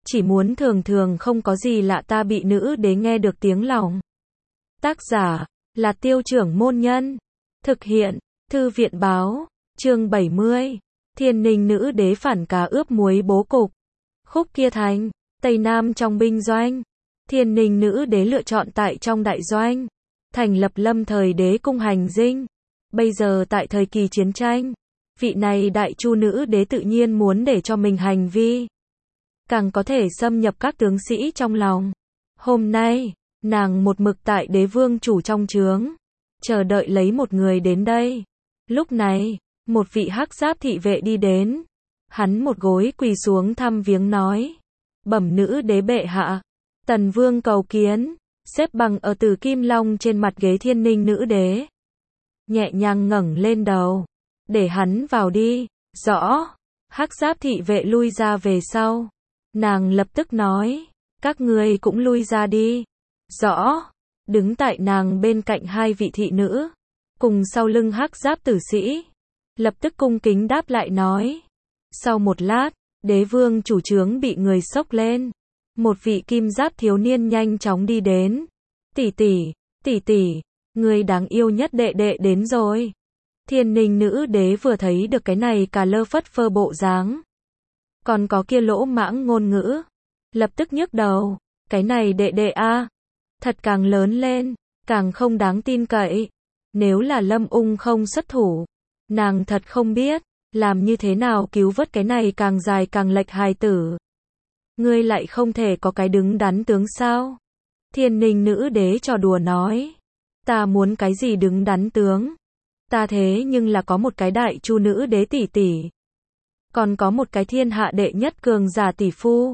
chỉ muốn thường thường không có gì lạ ta bị nữ đế nghe được tiếng lòng. Tác giả là Tiêu Trưởng Môn Nhân. Thực hiện Thư viện Báo. Chương 70. Thiên Ninh nữ đế phản cá ướp muối bố cục. Khúc Kia Thành, Tây Nam trong binh doanh. Thiên Ninh nữ đế lựa chọn tại trong đại doanh, thành lập lâm thời đế cung hành dinh. Bây giờ tại thời kỳ chiến tranh, vị này đại chu nữ đế tự nhiên muốn để cho mình hành vi càng có thể xâm nhập các tướng sĩ trong lòng. Hôm nay, nàng một mực tại đế vương chủ trong trướng, chờ đợi lấy một người đến đây. Lúc này, một vị hắc giáp thị vệ đi đến. Hắn một gối quỳ xuống thăm viếng nói: Bẩm nữ đế bệ hạ, Tần vương cầu kiến. Xếp bằng ở Tử Kim Long trên mặt ghế Thiên Ninh nữ đế, nhẹ nhàng ngẩng lên đầu. Để hắn vào đi. Rõ. Hắc giáp thị vệ lui ra về sau. Nàng lập tức nói: Các ngươi cũng lui ra đi. Rõ. Đứng tại nàng bên cạnh hai vị thị nữ, cùng sau lưng hắc giáp tử sĩ, lập tức cung kính đáp lại nói. Sau một lát, đế vương chủ trướng bị người xốc lên. Một vị kim giáp thiếu niên nhanh chóng đi đến. Tỷ tỷ, người đáng yêu nhất đệ đệ đến rồi. Thiên Ninh nữ đế vừa thấy được cái này cà lơ phất phơ bộ dáng, còn có kia lỗ mãng ngôn ngữ, lập tức nhức đầu. Cái này đệ đệ a, thật càng lớn lên, càng không đáng tin cậy. Nếu là Lâm Ung không xuất thủ, nàng thật không biết làm như thế nào cứu vớt cái này càng dài càng lệch hài tử. Ngươi lại không thể có cái đứng đắn tướng sao? Thiên Ninh nữ đế trò đùa nói. Ta muốn cái gì đứng đắn tướng? Ta thế nhưng là có một cái đại chu nữ đế tỷ tỷ, còn có một cái thiên hạ đệ nhất cường giả tỷ phu.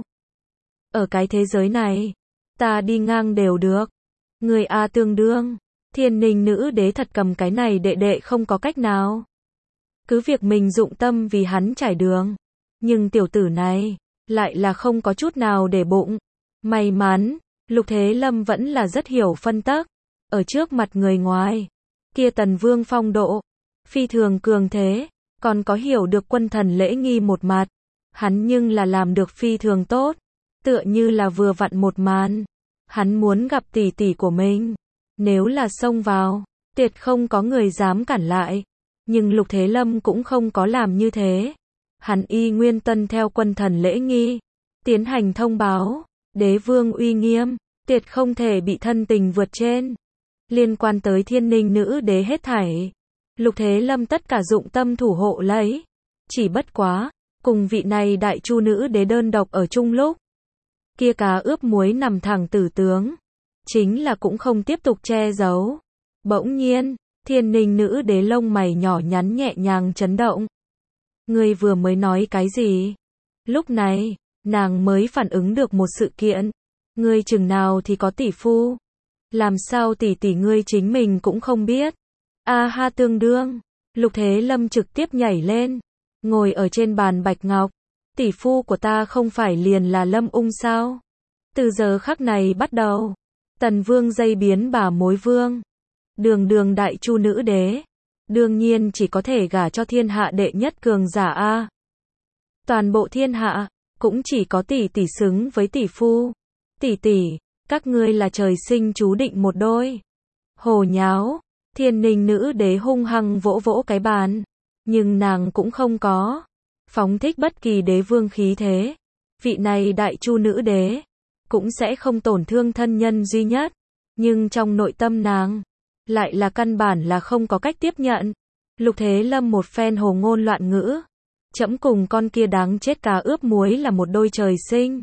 Ở cái thế giới này, ta đi ngang đều được. Người a tương đương. Thiên Ninh nữ đế thật cầm cái này đệ đệ không có cách nào. Cứ việc mình dụng tâm vì hắn trải đường, nhưng tiểu tử này lại là không có chút nào để bụng. May mắn, Lục Thế Lâm vẫn là rất hiểu phân tắc. Ở trước mặt người ngoài, kia Tần Vương phong độ phi thường cường thế, còn có hiểu được quân thần lễ nghi một mặt. Hắn nhưng là làm được phi thường tốt, tựa như là vừa vặn một màn. Hắn muốn gặp tỷ tỷ của mình, nếu là xông vào, tuyệt không có người dám cản lại. Nhưng Lục Thế Lâm cũng không có làm như thế. Hắn y nguyên tuân theo quân thần lễ nghi, tiến hành thông báo. Đế vương uy nghiêm, tuyệt không thể bị thân tình vượt trên. Liên quan tới Thiên Ninh nữ đế hết thảy, Lục Thế Lâm tất cả dụng tâm thủ hộ lấy. Chỉ bất quá, cùng vị này đại chu nữ đế đơn độc ở chung lúc, kia cá ướp muối nằm thẳng tử tướng, chính là cũng không tiếp tục che giấu. Bỗng nhiên, Thiên Ninh nữ đế lông mày nhỏ nhắn nhẹ nhàng chấn động. Ngươi vừa mới nói cái gì? Lúc này, nàng mới phản ứng được một sự kiện. Ngươi chừng nào thì có tỷ phu? Làm sao tỷ tỷ ngươi chính mình cũng không biết? A ha tương đương. Lục Thế Lâm trực tiếp nhảy lên, ngồi ở trên bàn bạch ngọc. Tỷ phu của ta không phải liền là Lâm Ung sao? Từ giờ khắc này bắt đầu, Tần Vương dây biến bà mối vương, đường đại chu nữ đế, đương nhiên chỉ có thể gả cho thiên hạ đệ nhất cường giả a. Toàn bộ thiên hạ cũng chỉ có tỷ tỷ xứng với tỷ phu. Tỷ, các ngươi là trời sinh chú định một đôi. Hồ nháo. Thiên Ninh nữ đế hung hăng vỗ vỗ cái bàn, nhưng nàng cũng không có phóng thích bất kỳ đế vương khí thế. Vị này đại chu nữ đế cũng sẽ không tổn thương thân nhân duy nhất, nhưng trong nội tâm nàng lại là căn bản là không có cách tiếp nhận. Lục Thế Lâm một phen hồ ngôn loạn ngữ. Trẫm cùng con kia đáng chết cá ướp muối là một đôi trời sinh.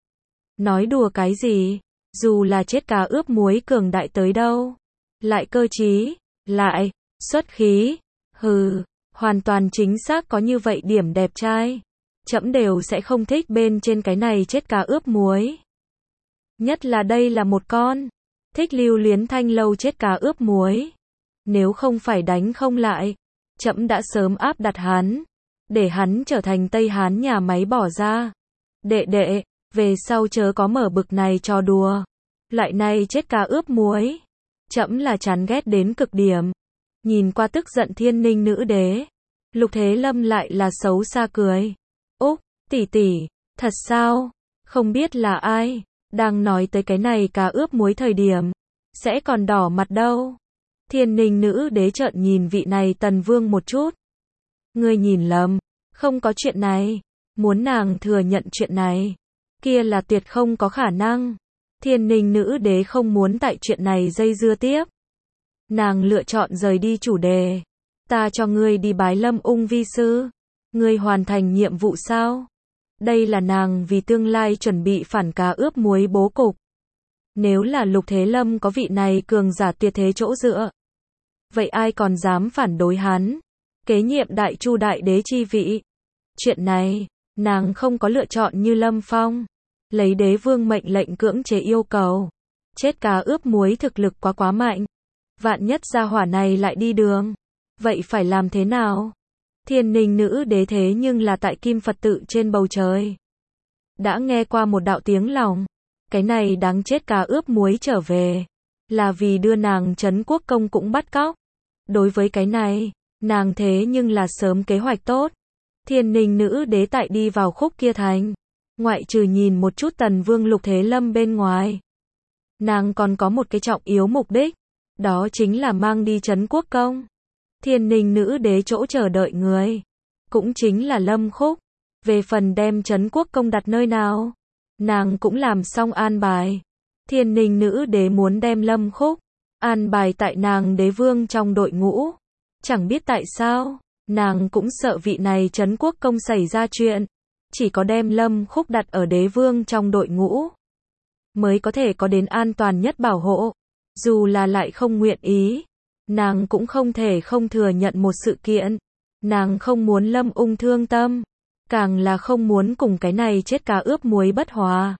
Nói đùa cái gì? Dù là chết cá ướp muối cường đại tới đâu, lại cơ trí, lại xuất khí, hừ, hoàn toàn chính xác có như vậy điểm đẹp trai, trẫm đều sẽ không thích bên trên cái này chết cá ướp muối. Nhất là đây là một con thích lưu luyến thanh lâu chết cá ướp muối. Nếu không phải đánh không lại, trẫm đã sớm áp đặt hắn, để hắn trở thành Tây Hán nhà máy bỏ ra. Đệ đệ, về sau chớ có mở bực này trò đùa. Loại này chết cá ướp muối, trẫm là chán ghét đến cực điểm. Nhìn qua tức giận Thiên Ninh nữ đế, Lục Thế Lâm lại là xấu xa cười. Úc, tỷ tỷ, thật sao? Không biết là ai, đang nói tới cái này cá ướp muối thời điểm, sẽ còn đỏ mặt đâu. Thiên Ninh nữ đế trợn nhìn vị này Tần Vương một chút. Ngươi nhìn lầm, không có chuyện này. Muốn nàng thừa nhận chuyện này, kia là tuyệt không có khả năng. Thiên Ninh nữ đế không muốn tại chuyện này dây dưa tiếp. Nàng lựa chọn rời đi chủ đề. Ta cho ngươi đi bái Lâm Ung vi sư. Ngươi hoàn thành nhiệm vụ sao? Đây là nàng vì tương lai chuẩn bị phản cá ướp muối bố cục. Nếu là Lục Thế Lâm có vị này cường giả tuyệt thế chỗ dựa, vậy ai còn dám phản đối hắn? Kế nhiệm Đại Chu đại đế chi vị. Chuyện này, nàng không có lựa chọn như Lâm Phong, lấy đế vương mệnh lệnh cưỡng chế yêu cầu. Chết cá ướp muối thực lực quá mạnh. Vạn nhất gia hỏa này lại đi đường, vậy phải làm thế nào? Thiên Ninh nữ đế thế nhưng là tại Kim Phật tự trên bầu trời. Đã nghe qua một đạo tiếng lòng, cái này đáng chết cá ướp muối trở về, là vì đưa nàng Trấn Quốc Công cũng bắt cóc. Đối với cái này, nàng thế nhưng là sớm kế hoạch tốt. Thiên Ninh nữ đế tại đi vào khúc kia thành, ngoại trừ nhìn một chút Tần Vương Lục Thế Lâm bên ngoài, nàng còn có một cái trọng yếu mục đích, đó chính là mang đi Trấn Quốc Công. Thiên Ninh nữ đế chỗ chờ đợi người, cũng chính là Lâm Khúc. Về phần đem Trấn Quốc Công đặt nơi nào, nàng cũng làm xong an bài. Thiên Ninh nữ đế muốn đem Lâm Khúc an bài tại nàng đế vương trong đội ngũ. Chẳng biết tại sao, nàng cũng sợ vị này Trấn Quốc Công xảy ra chuyện. Chỉ có đem Lâm Khúc đặt ở đế vương trong đội ngũ, mới có thể có đến an toàn nhất bảo hộ. Dù là lại không nguyện ý, nàng cũng không thể không thừa nhận một sự kiện. Nàng không muốn Lâm Ung thương tâm, càng là không muốn cùng cái này chết cá ướp muối bất hòa.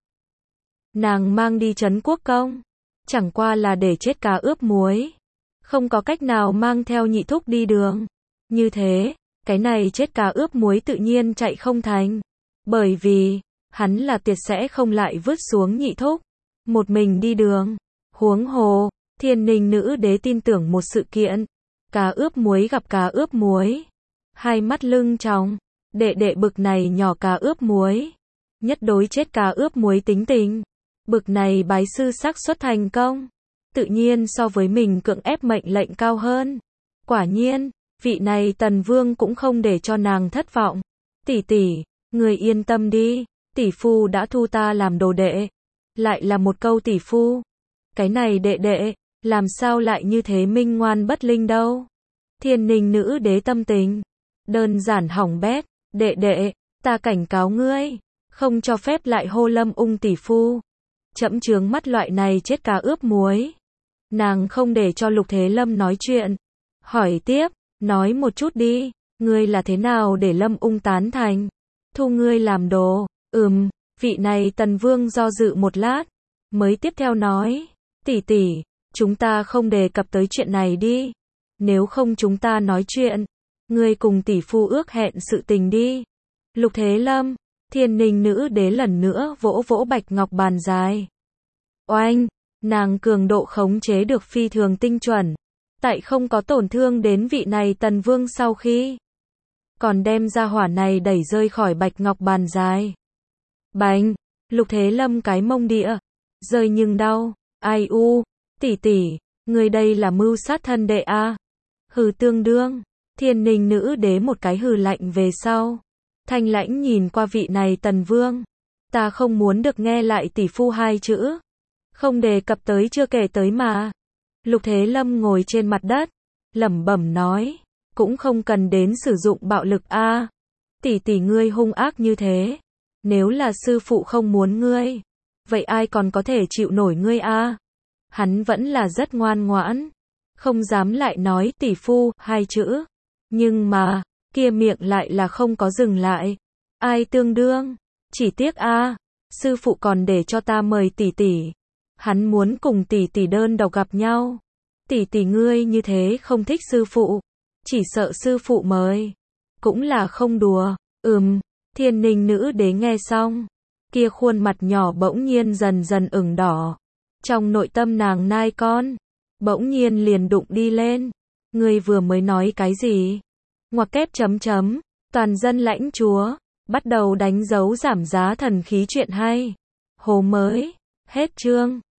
Nàng mang đi Trấn Quốc Công, chẳng qua là để chết cá ướp muối, không có cách nào mang theo nhị thúc đi đường. Như thế, cái này chết cá ướp muối tự nhiên chạy không thành. Bởi vì, hắn là tuyệt sẽ không lại vứt xuống nhị thúc, một mình đi đường. Huống hồ, Thiên Ninh nữ đế tin tưởng một sự kiện. Cá ướp muối gặp cá ướp muối, hai mắt lưng tròng. Đệ đệ bực này nhỏ cá ướp muối, nhất đối chết cá ướp muối tính tình. Bực này bái sư xác suất thành công, tự nhiên so với mình cưỡng ép mệnh lệnh cao hơn. Quả nhiên, vị này Tần Vương cũng không để cho nàng thất vọng. Tỷ tỷ, người yên tâm đi, tỷ phu đã thu ta làm đồ đệ. Lại là một câu tỷ phu. Cái này đệ đệ, làm sao lại như thế minh ngoan bất linh đâu. Thiên Ninh nữ đế tâm tình, đơn giản hỏng bét. Đệ đệ, ta cảnh cáo ngươi, không cho phép lại hô Lâm Ung tỷ phu. Chẫm chướng mắt loại này chết cá ướp muối. Nàng không để cho Lục Thế Lâm nói chuyện. Hỏi tiếp, nói một chút đi, ngươi là thế nào để Lâm Ung tán thành? Thu ngươi làm đồ. Vị này Tần Vương do dự một lát, mới tiếp theo nói, tỷ tỷ, chúng ta không đề cập tới chuyện này đi. Nếu không chúng ta nói chuyện, ngươi cùng tỷ phu ước hẹn sự tình đi. Lục Thế Lâm, Thiên Ninh nữ đế lần nữa vỗ vỗ bạch ngọc bàn dài. Oanh, nàng cường độ khống chế được phi thường tinh chuẩn, tại không có tổn thương đến vị này Tần Vương sau khi, còn đem ra hỏa này đẩy rơi khỏi bạch ngọc bàn dài. Bành, Lục Thế Lâm cái mông địa, rơi nhưng đau. Ai u, tỷ tỷ, người đây là mưu sát thân đệ a? Hừ tương đương. Thiên Ninh nữ đế một cái hừ lạnh về sau, thanh lãnh nhìn qua vị này Tần Vương. Ta không muốn được nghe lại tỷ phu hai chữ, không đề cập tới chưa kể tới mà. Lục Thế Lâm ngồi trên mặt đất, lẩm bẩm nói, cũng không cần đến sử dụng bạo lực a. Tỷ tỷ ngươi hung ác như thế, nếu là sư phụ không muốn ngươi, vậy ai còn có thể chịu nổi ngươi a? Hắn vẫn là rất ngoan ngoãn, không dám lại nói tỷ phu hai chữ. Nhưng mà, kia miệng lại là không có dừng lại. Ai tương đương? Chỉ tiếc a, sư phụ còn để cho ta mời tỷ tỷ. Hắn muốn cùng tỷ tỷ đơn độc gặp nhau. Tỷ tỷ ngươi như thế không thích sư phụ, chỉ sợ sư phụ mời, cũng là không đùa. Thiên Ninh nữ đế nghe xong, kia khuôn mặt nhỏ bỗng nhiên dần dần ửng đỏ. Trong nội tâm nàng nai con, bỗng nhiên liền đụng đi lên. Ngươi vừa mới nói cái gì? Ngoặc kép chấm chấm, toàn dân lãnh chúa, Bắt đầu đánh dấu giảm giá thần khí truyện hay. Hố mới. Hết chương.